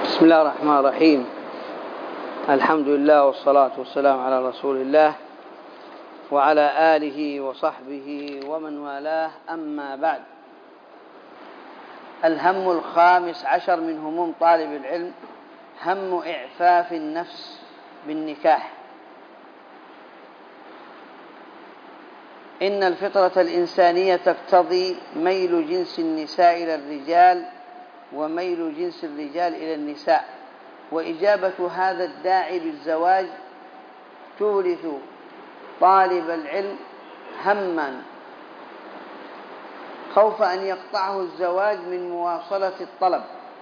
بسم الله الرحمن الرحيم. الحمد لله والصلاة والسلام على رسول الله وعلى آله وصحبه ومن والاه، أما بعد. الهم الخامس عشر من هموم طالب العلم هم إعفاف النفس بالنكاح. إن الفطرة الإنسانية تقتضي ميل جنس النساء إلى الرجال وميل جنس الرجال إلى النساء، وإجابة هذا الداعي بالزواج تورث طالب العلم هما خوف أن يقطعه الزواج من مواصلة الطلب،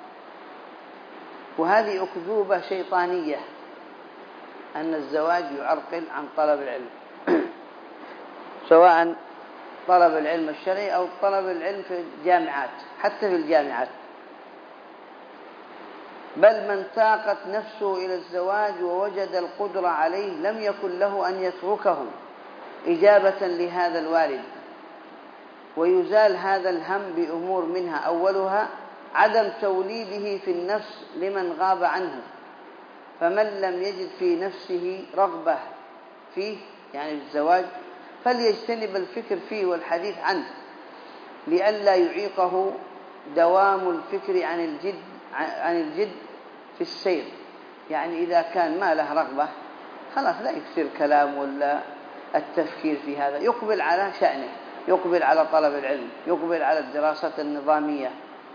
وهذه أكذوبة شيطانية أن الزواج يعرقل عن طلب العلم سواء طلب العلم الشرعي أو طلب العلم في الجامعات. حتى في الجامعات، بل من تاقت نفسه إلى الزواج ووجد القدرة عليه لم يكن له أن يتركه إجابة لهذا الوالد. ويزال هذا الهم بأمور منها أولها عدم توليده في النفس لمن غاب عنه، فمن لم يجد في نفسه رغبة فيه يعني الزواج فليجتنب الفكر فيه والحديث عنه، لئلا يعيقه دوام الفكر عن الجد في السير. يعني إذا كان ما له رغبة خلاص لا يكثر كلام ولا التفكير في هذا، يقبل على شأنه، يقبل على طلب العلم، يقبل على الدراسة النظامية.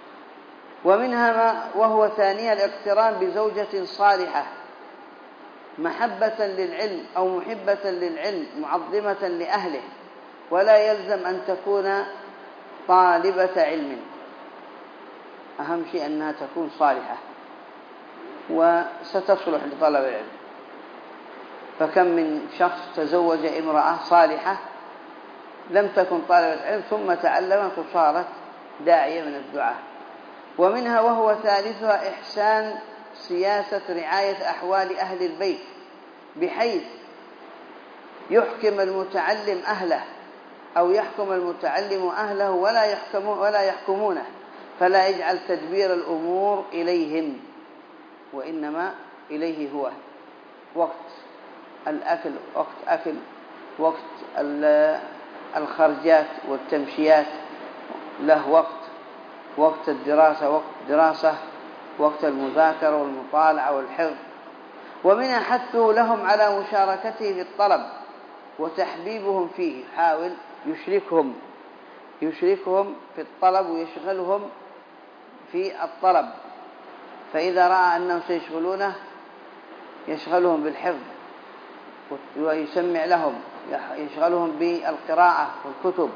ومنها وهو ثانيا الاقتران بزوجة صالحة محبة للعلم أو محبة للعلم معظمة لأهله، ولا يلزم أن تكون طالبة علم، أهم شيء أنها تكون صالحة وستصلح لطلب العلم. فكم من شخص تزوج امرأة صالحة لم تكن طالبة علم ثم تعلمت وصارت داعية من الدعاء. ومنها وهو ثالثها إحسان سياسة رعاية أحوال أهل البيت، بحيث يحكم المتعلم أهله أو يحكم المتعلم أهله ولا يحكمونه، فلا يجعل تدبير الأمور إليهم وإنما إليه هو. وقت الأكل وقت أكل، وقت الخرجات والتمشيات له وقت، وقت الدراسة وقت دراسة، وقت المذاكرة والمطالعة والحفظ. ومنها حثه لهم على مشاركته في الطلب وتحبيبهم فيه، حاول يشركهم في الطلب ويشغلهم في الطلب، فإذا رأى أنهم سيشغلونه يشغلهم بالحفظ ويسمع لهم، يشغلهم بالقراءة والكتب.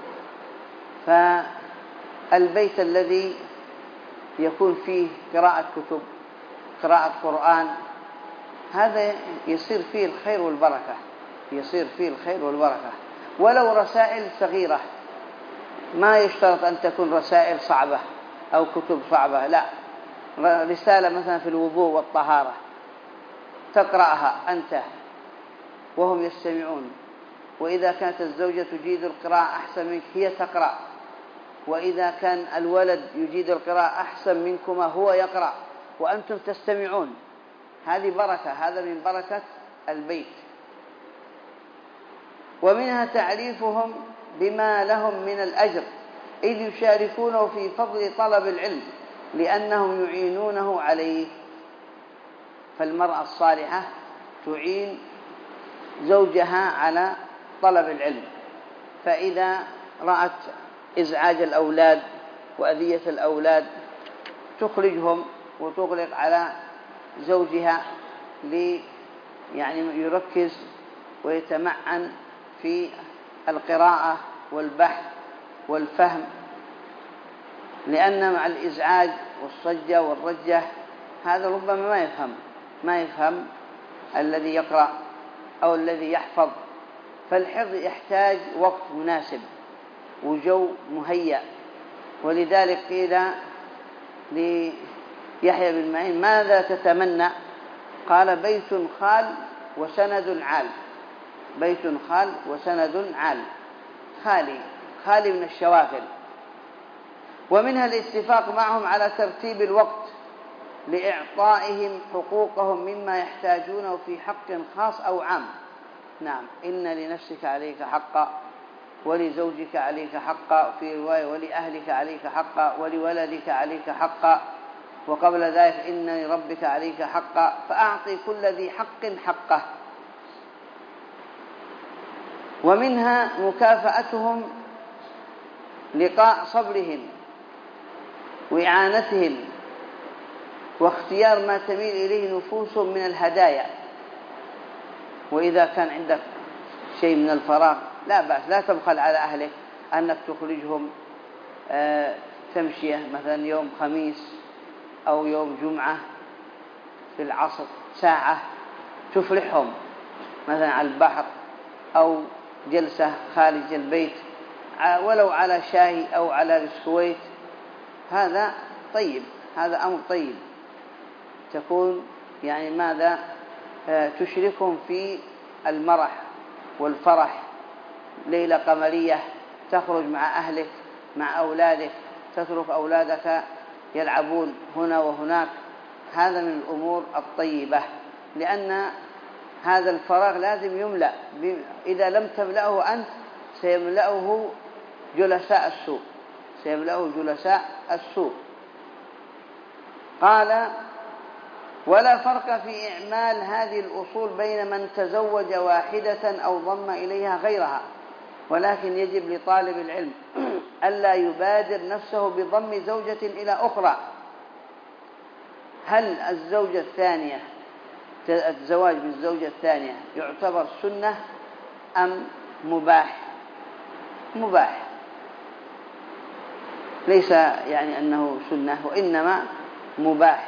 فالبيت الذي يكون فيه قراءة كتب، قراءة قرآن، هذا يصير فيه الخير والبركة، يصير فيه الخير والبركة. ولو رسائل صغيرة، ما يشترط أن تكون رسائل صعبة أو كتب صعبة، لا، رسالة مثلا في الوضوء والطهارة تقرأها أنت وهم يستمعون، وإذا كانت الزوجة تجيد القراءة أحسن منك هي تقرأ، وإذا كان الولد يجيد القراءة أحسن منكما هو يقرأ وأنتم تستمعون، هذه بركة، هذا من بركة البيت. ومنها تعريفهم بما لهم من الأجر، إذ يشاركونه في فضل طلب العلم لأنهم يعينونه عليه. فالمرأة الصالحة تعين زوجها على طلب العلم، فإذا رأت إزعاج الأولاد وأذية الأولاد تخرجهم وتغلق على زوجها يعني يركز ويتمعن في القراءة والبحث والفهم، لأن مع الإزعاج والصجة والرجة هذا ربما ما يفهم الذي يقرأ أو الذي يحفظ. فالحفظ يحتاج وقت مناسب وجو مهيأ، ولذلك قيل ليحيى بن معين ماذا تتمنى؟ قال بيت خال وسند عال، بيت خال وسند عال، خالي من الشواغل. ومنها الاتفاق معهم على ترتيب الوقت لإعطائهم حقوقهم مما يحتاجونه في حق خاص أو عام. نعم، إن لنفسك عليك حقا، ولزوجك عليك حقا، في رواية ولأهلك عليك حقا، ولولدك عليك حقا، وقبل ذلك إن لربك عليك حقا، فأعطي كل ذي حق حقه. ومنها مكافأتهم لقاء صبرهم وإعانتهم واختيار ما تميل إليه نفوسهم من الهدايا. وإذا كان عندك شيء من الفراغ لا بأس، لا تبخل على أهلك أنك تخرجهم تمشية مثلا يوم خميس أو يوم جمعة في العصر ساعة تفرحهم مثلا على البحر أو جلسة خارج البيت ولو على شاي أو على السكويت. هذا طيب، هذا أمر طيب، تكون يعني ماذا تشركهم في المرح والفرح. ليلة قمرية تخرج مع أهلك مع أولادك، تترك أولادك يلعبون هنا وهناك. هذا من الأمور الطيبة، لأن هذا الفراغ لازم يملأ. إذا لم تملأه أنت سيملأه جلساء السوء، سيملأه جلساء السوء. قال: ولا فرق في إعمال هذه الأصول بين من تزوج واحدة أو ضم إليها غيرها، ولكن يجب لطالب العلم ألا يبادر نفسه بضم زوجة إلى أخرى. هل الزوجة الثانية، الزواج بالزوجة الثانية يعتبر سنة أم مباح؟ مباح، ليس يعني أنه سنة، وإنما مباح.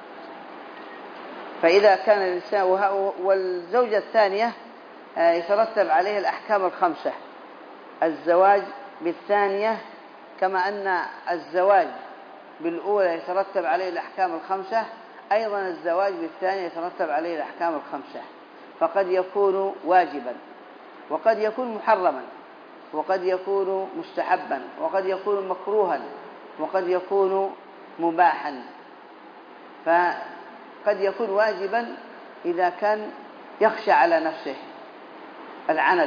فإذا كان الإنسان والزوجة الثانية يترتب عليه الأحكام الخمسة. الزواج بالثانية كما أن الزواج بالأولى يترتب عليه الأحكام الخمسة، أيضا الزواج بالثانية يترتب عليه الأحكام الخمسة. فقد يكون واجبا، وقد يكون محرما، وقد يكون مستحبا، وقد يكون مكروها، وقد يكون مباحا. فقد يكون واجبا إذا كان يخشى على نفسه العنت،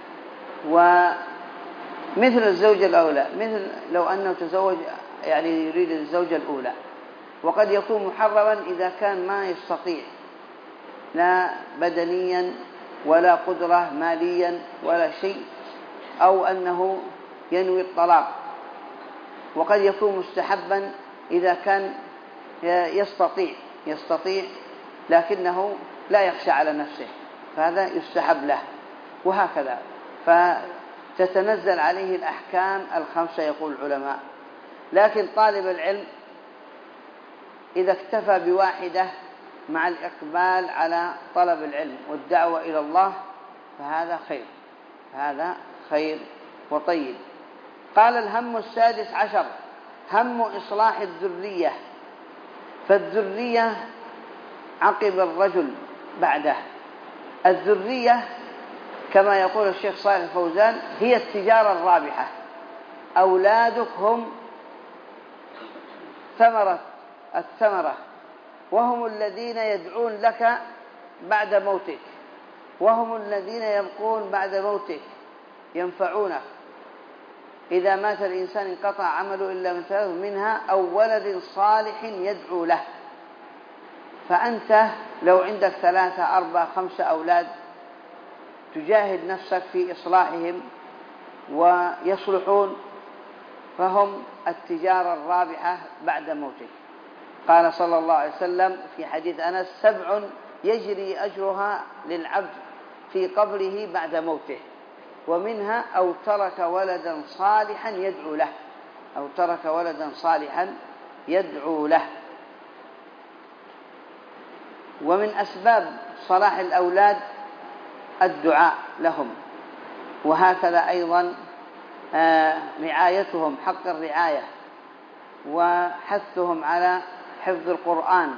ومثل الزوجة الأولى، مثل لو أنه تزوج يعني يريد الزوجة الأولى. وقد يكون محرما إذا كان ما يستطيع لا بدنيا ولا قدرة ماليا ولا شيء، أو أنه ينوي الطلاق. وقد يكون مستحبا إذا كان يستطيع لكنه لا يخشى على نفسه، فهذا يستحب له، وهكذا. فتتنزل عليه الأحكام الخمسة يقول العلماء. لكن طالب العلم إذا اكتفى بواحدة مع الإقبال على طلب العلم والدعوة إلى الله فهذا خير، هذا خير وطيب. قال: الهم السادس عشر هم إصلاح الذرية. فالذرية عقب الرجل بعده. الذرية كما يقول الشيخ صالح الفوزان هي التجارة الرابحة. أولادك هم الثمرة، وهم الذين يدعون لك بعد موتك، وهم الذين يبقون بعد موتك ينفعونك. إذا مات الإنسان انقطع عمله إلا من ثلاث منها أو ولد صالح يدعو له. فأنت لو عندك 3 4 5 أولاد تجاهد نفسك في إصلاحهم ويصلحون، فهم التجارة الرابحة بعد موتك. قال صلى الله عليه وسلم في حديث أنس: 7 يجري أجرها للعبد في قبره بعد موته، ومنها أو ترك ولدا صالحا يدعو له، أو ترك ولدا صالحا يدعو له. ومن أسباب صلاح الأولاد الدعاء لهم، وهكذا أيضا رعايتهم حق الرعاية، وحثهم على حفظ القرآن،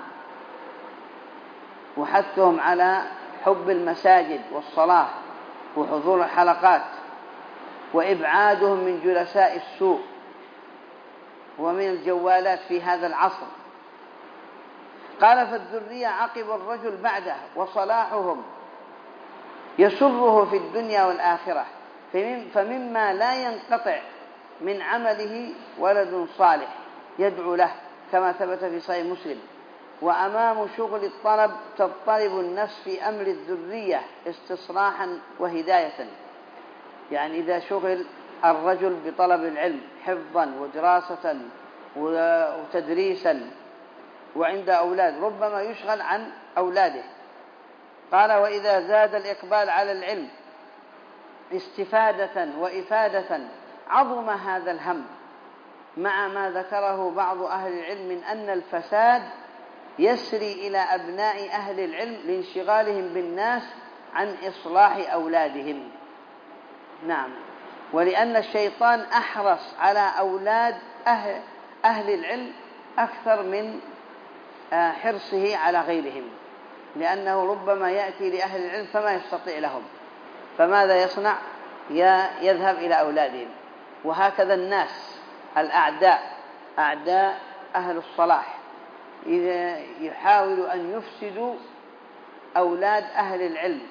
وحثهم على حب المساجد والصلاة وحضور الحلقات، وإبعادهم من جلساء السوء ومن الجوالات في هذا العصر. قال فالذرية عقب الرجل بعده وصلاحهم يسره في الدنيا والآخرة، فمما لا ينقطع من عمله ولد صالح يدعو له كما ثبت في صحيح مسلم. وأمام شغل الطلب تضطرب النفس في أمر الذرية استصلاحا وهداية. يعني إذا شغل الرجل بطلب العلم حفظا ودراسة وتدريسا وعند أولاد ربما يشغل عن أولاده. قال وإذا زاد الإقبال على العلم استفادة وإفادة عظم هذا الهم، مع ما ذكره بعض أهل العلم من أن الفساد يسري إلى أبناء أهل العلم لانشغالهم بالناس عن إصلاح أولادهم. نعم، ولأن الشيطان أحرص على أولاد أهل العلم أكثر من حرصه على غيرهم، لأنه ربما يأتي لأهل العلم فما يستطيع لهم، فماذا يصنع؟ يذهب إلى أولادهم. وهكذا الناس الأعداء، أعداء أهل الصلاح، إذا يحاول أن يفسدوا أولاد أهل العلم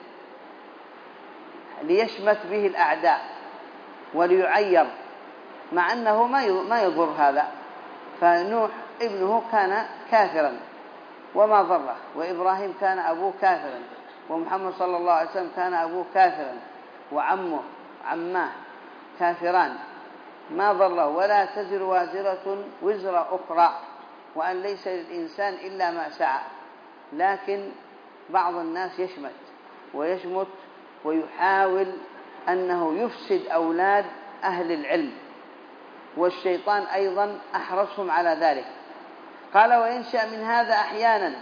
ليشمت به الأعداء وليعير، مع أنه ما يضر هذا. فنوح ابنه كان كافرا وما ضره، وإبراهيم كان أبوه كافرا، ومحمد صلى الله عليه وسلم كان أبوه كافرا، وعماه كافران، ما ضره. ولا تزر وازرة وزر أخرى، وأن ليس للإنسان إلا ما سعى. لكن بعض الناس يشمت ويحاول أنه يفسد أولاد أهل العلم، والشيطان أيضا أحرصهم على ذلك. قال وينشأ من هذا أحيانا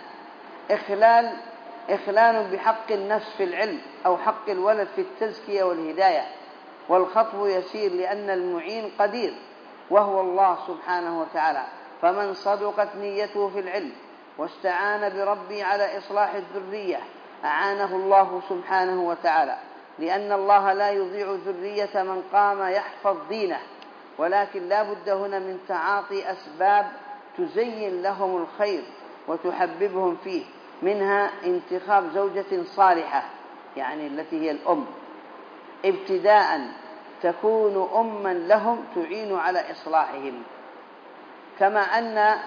إخلال بحق النفس في العلم أو حق الولد في التزكية والهداية، والخطب يسير لأن المعين قدير وهو الله سبحانه وتعالى. فمن صدقت نيته في العلم واستعان بربي على إصلاح الذرية أعانه الله سبحانه وتعالى، لأن الله لا يضيع ذرية من قام يحفظ دينه، ولكن لا بد هنا من تعاطي أسباب تزين لهم الخير وتحببهم فيه، منها انتخاب زوجة صالحة، يعني التي هي الأم ابتداء، تكون أما لهم تعين على إصلاحهم. كما أن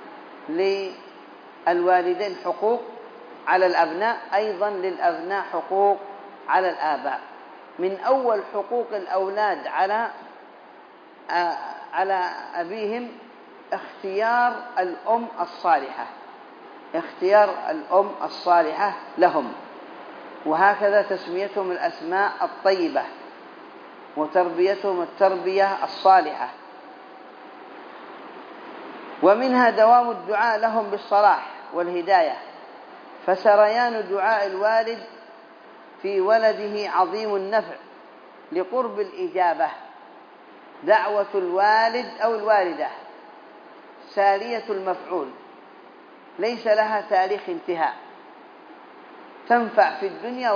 للوالدين حقوق على الأبناء، أيضا للأبناء حقوق على الآباء. من أول حقوق الأولاد على أبيهم اختيار الأم الصالحة لهم، وهكذا تسميتهم الأسماء الطيبة وتربيتهم التربية الصالحة. ومنها دوام الدعاء لهم بالصلاح والهداية، فسريان دعاء الوالد في ولده عظيم النفع لقرب الإجابة. دعوة الوالد أو الوالدة سارية المفعول، ليس لها تاريخ انتهاء، تنفع في الدنيا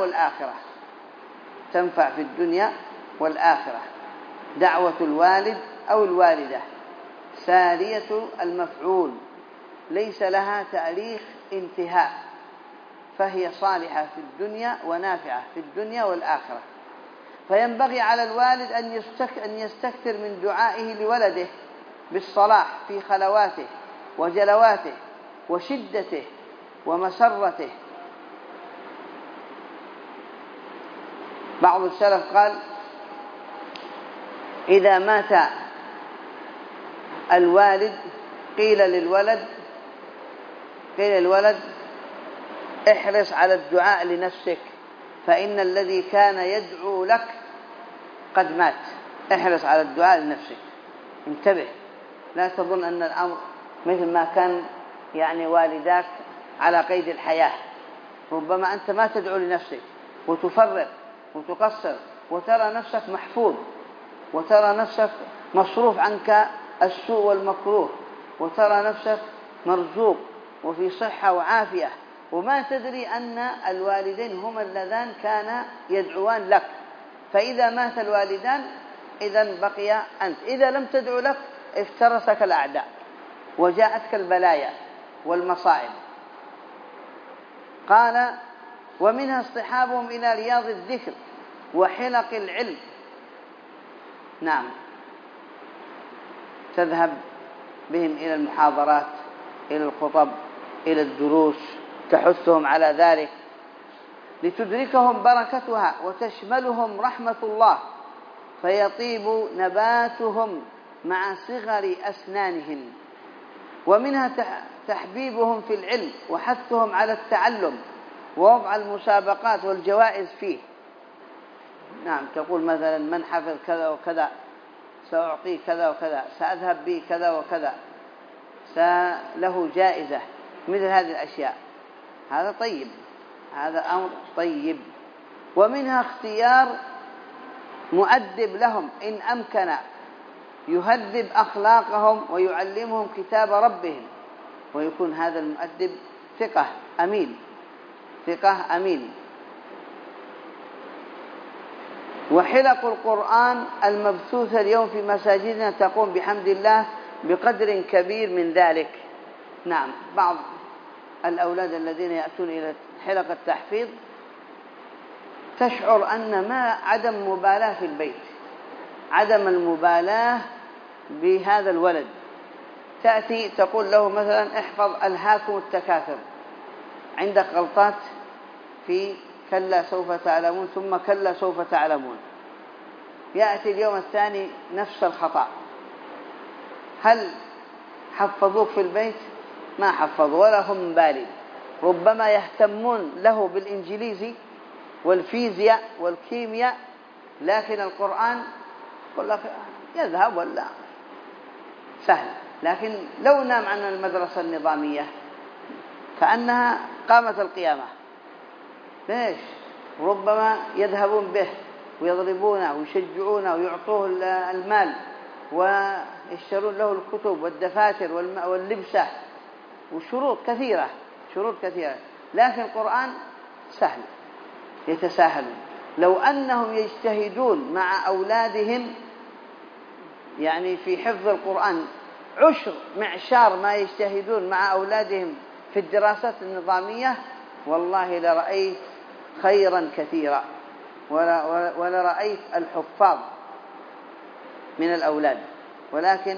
والآخرة. دعوة الوالد أو الوالدة سارية المفعول، ليس لها تاريخ انتهاء، فهي صالحة في الدنيا ونافعة في الدنيا والآخرة. فينبغي على الوالد أن يستكثر من دعائه لولده بالصلاح في خلواته وجلواته وشدته ومسرته. بعض السلف قال إذا مات الوالد قيل للولد احرص على الدعاء لنفسك، فإن الذي كان يدعو لك قد مات. احرص على الدعاء لنفسك، انتبه، لا تظن أن الأمر مثل ما كان يعني والداك على قيد الحياة. ربما أنت ما تدعو لنفسك وتفرق وتقصر، وترى نفسك محفوظ، وترى نفسك مصروف عنك السوء والمكروه، وترى نفسك مرزوق وفي صحة وعافية، وما تدري أن الوالدين هما اللذان كانا يدعوان لك. فإذا مات الوالدان إذن بقي أنت. إذا لم تدعو لك افترسك الأعداء وجاءتك البلايا والمصائب، قال ومنها اصطحابهم إلى رياض الذكر وحلق العلم. نعم، تذهب بهم إلى المحاضرات، إلى الخطب، إلى الدروس، تحثهم على ذلك لتدركهم بركتها وتشملهم رحمة الله، فيطيب نباتهم مع صغر أسنانهم. ومنها تحبيبهم في العلم وحثهم على التعلم ووضع المسابقات والجوائز فيه. نعم، تقول مثلا من حفظ كذا وكذا سأعطيه كذا وكذا، سأذهب به كذا وكذا، له جائزة، مثل هذه الأشياء. هذا طيب، هذا أمر طيب. ومنها اختيار مؤدب لهم إن أمكن، يهذب أخلاقهم ويعلمهم كتاب ربهم، ويكون هذا المؤدب ثقة أمين، ثقة أمين. وحلق القرآن المبثوثة اليوم في مساجدنا تقوم بحمد الله بقدر كبير من ذلك. نعم، بعض الأولاد الذين يأتون إلى حلقة التحفيظ تشعر أن ما عدم مبالاة في البيت، عدم المبالاة بهذا الولد. تأتي تقول له مثلا احفظ ألهاكم التكاثر، عندك غلطات في كلا سوف تعلمون ثم كلا سوف تعلمون، يأتي اليوم الثاني نفس الخطأ. هل حفظوك في البيت؟ ما حفظوا ولا هم بالي، ربما يهتمون له بالإنجليزي والفيزياء والكيمياء، لكن القرآن يقول لك يذهب ولا سهل. لكن لو نام عن المدرسة النظامية كأنها قامت القيامة. ليش؟ ربما يذهبون به ويضربونه ويشجعونه ويعطوه المال ويشترون له الكتب والدفاتر واللبسة وشروط كثيرة، شروط كثيرة. لكن القرآن سهل، يتساهلون. لو أنهم يجتهدون مع أولادهم يعني في حفظ القرآن 10 معشار ما يجتهدون مع أولادهم في الدراسات النظامية، والله لرأيت خيرا كثيرا ولرأيت الحفاظ من الأولاد. ولكن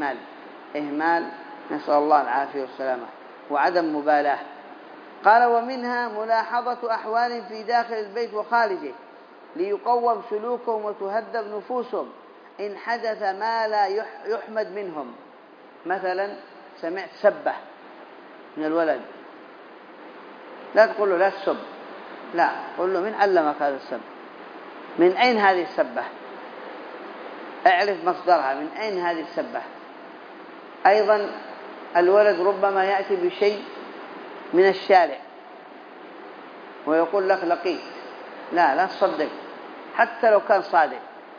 إهمال نسأل الله العافية والسلامة وعدم مبالاة. قال ومنها ملاحظة أحوال في داخل البيت وخارجه ليقوم سلوكهم وتهذب نفوسهم إن حدث ما لا يحمد منهم. مثلا سمعت سبة من الولد، لا تقول له لا تسب، لا، قل له من علمك هذا السب؟ من أين هذه السبة؟ اعرف مصدرها، من أين هذه السبة؟ أيضا الولد ربما يأتي بشيء من الشارع ويقول لك لقيت، لا تصدق حتى لو كان صادق،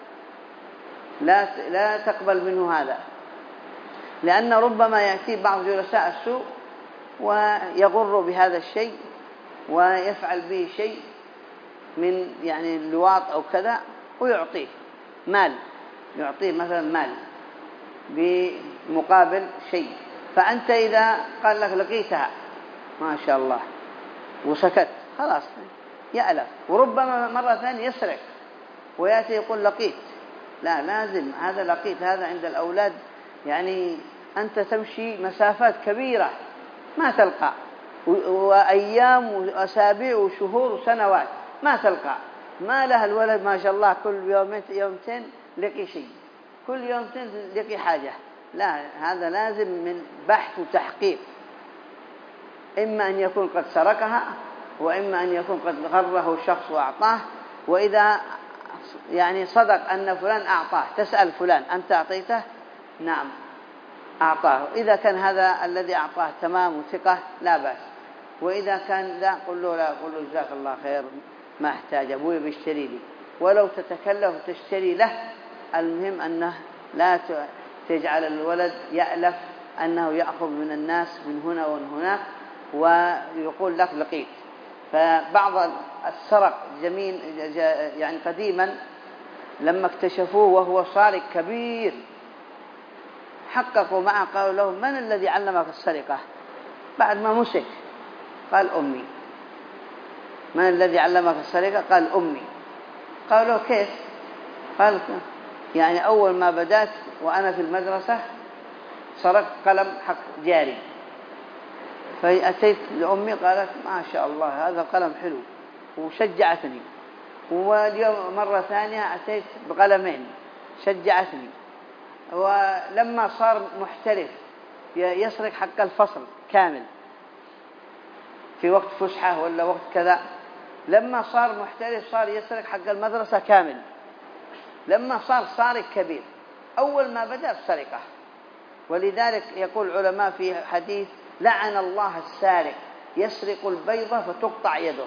لا تقبل منه هذا، لأن ربما يأتي بعض جلساء السوء ويغر بهذا الشيء ويفعل به شيء من يعني اللواط أو كذا ويعطيه مال، يعطيه مثلا مال بمقابل شيء. فأنت إذا قال لك لقيتها ما شاء الله وسكت خلاص يألف. وربما مرة ثانية يسرق ويأتي يقول لقيت، لا، لازم هذا لقيت، هذا عند الأولاد يعني أنت تمشي مسافات كبيرة ما تلقى، وأيام وأسابيع وشهور وسنوات ما تلقى، ما له الولد ما شاء الله كل يومين لقي شيء، كل يومين لقي حاجة. لا، هذا لازم من بحث وتحقيق، إما أن يكون قد سرقها وإما أن يكون قد غره شخص وأعطاه. وإذا يعني صدق أن فلان أعطاه تسأل فلان أنت أعطيته؟ نعم أعطاه. إذا كان هذا الذي أعطاه تمام وثقة لا بأس، وإذا كان لا قل له جزاك الله خير ما احتاج، أبوي بيشتري لي، ولو تتكلف تشتري له. المهم أنه لا تجعل الولد يألف أنه يأخذ من الناس من هنا ومن هناك ويقول لك لقيت. فبعض السرق جميل يعني قديما لما اكتشفوه وهو سارق كبير حققوا معه، قالوا له من الذي علمك السرقة؟ بعد ما مسك قال أمي. من الذي علمك السرقة؟ قال أمي. قالوا كيف؟ قال يعني أول ما بدأت وأنا في المدرسة سرقت قلم حق جاري، فأتيت لأمي قالت ما شاء الله هذا قلم حلو وشجعتني، واليوم مرة ثانية أتيت بقلمين شجعتني. ولما صار محترف يسرق حق الفصل كامل في وقت فسحة ولا وقت كذا، لما صار محترف صار يسرق حق المدرسة كامل. لما صار سارق كبير أول ما بدأ السرقة. ولذلك يقول العلماء في حديث لعن الله السارق يسرق البيضة فتقطع يده.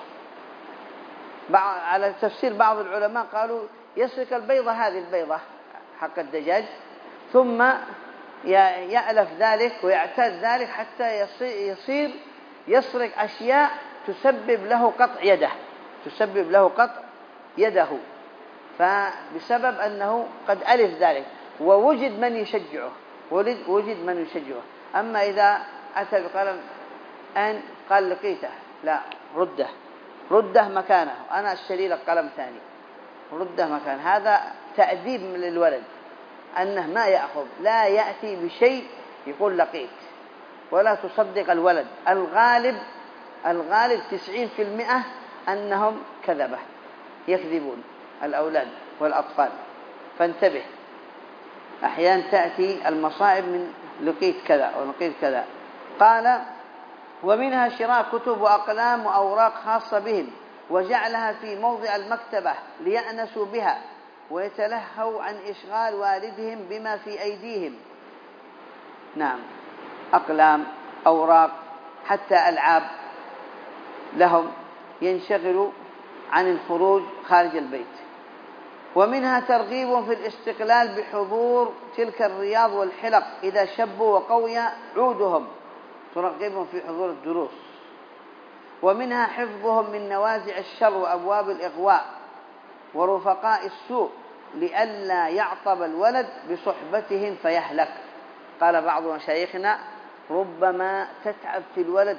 على تفسير بعض العلماء قالوا يسرق البيضة، هذه البيضة حق الدجاج، ثم يألف ذلك ويعتاد ذلك حتى يصير يسرق أشياء تسبب له قطع يده، تسبب له قطع يده، فبسبب أنه قد ألف ذلك ووجد من يشجعه، وجد من يشجعه. أما إذا أتى بقلم أن قال لقيته لا رده مكانه، أنا أشتري لك قلم ثاني، رده مكانه. هذا تأديب من الولد أنه ما يأخذ، لا يأتي بشيء يقول لقيت، ولا تصدق الولد. الغالب 90% أنهم كذبة، يكذبون الأولاد والأطفال. فانتبه، أحيانا تأتي المصائب من لقيت كذا ولقيت كذا. قال ومنها شراء كتب وأقلام وأوراق خاصة بهم وجعلها في موضع المكتبة ليأنسوا بها ويتلهوا عن إشغال والدهم بما في أيديهم. نعم، أقلام، أوراق، حتى ألعاب لهم، ينشغلوا عن الخروج خارج البيت. ومنها ترغيب في الاستقلال بحضور تلك الرياض والحلق إذا شبوا وقوي عودهم، ترغبهم في حضور الدروس. ومنها حفظهم من نوازع الشر وأبواب الإغواء ورفقاء السوء لئلا يعطب الولد بصحبتهم فيهلك. قال بعض مشايخنا ربما تتعب في الولد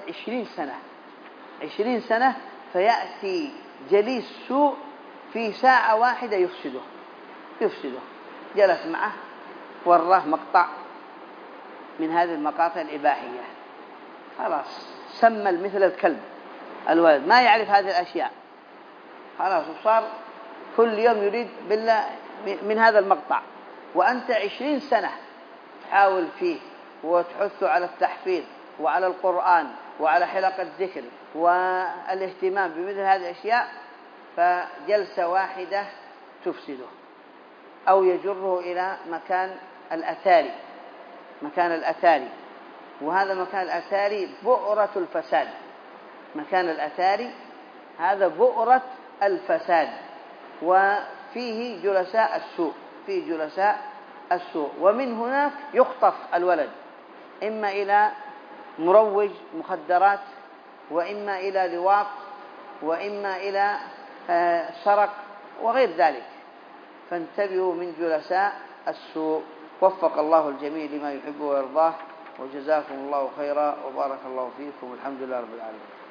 20 سنة فيأتي جليس سوء في ساعة واحدة يفسده. جلس معه وراه مقطع من هذه المقاطع الإباحية، خلاص سمل مثل الكلب الولد، ما يعرف هذه الأشياء، خلاص وصار كل يوم يريد بالله من هذا المقطع. وأنت 20 سنة تحاول فيه وتحثه على التحفيظ وعلى القرآن وعلى حلقة الذكر والاهتمام بمثل هذه الأشياء، فجلسة واحدة تفسده أو يجره إلى مكان الأثاري. وهذا مكان الأثاري بؤرة الفساد، مكان الأثاري هذا بؤرة الفساد، وفيه جلساء السوء. ومن هناك يخطف الولد إما إلى مروج مخدرات، وإما إلى لواط، وإما إلى سرق وغير ذلك. فانتبهوا من جلساء السوء. وفق الله الجميع لما يحب ويرضاه، وجزاكم الله خيرا وبارك الله فيكم، والحمد لله رب العالمين.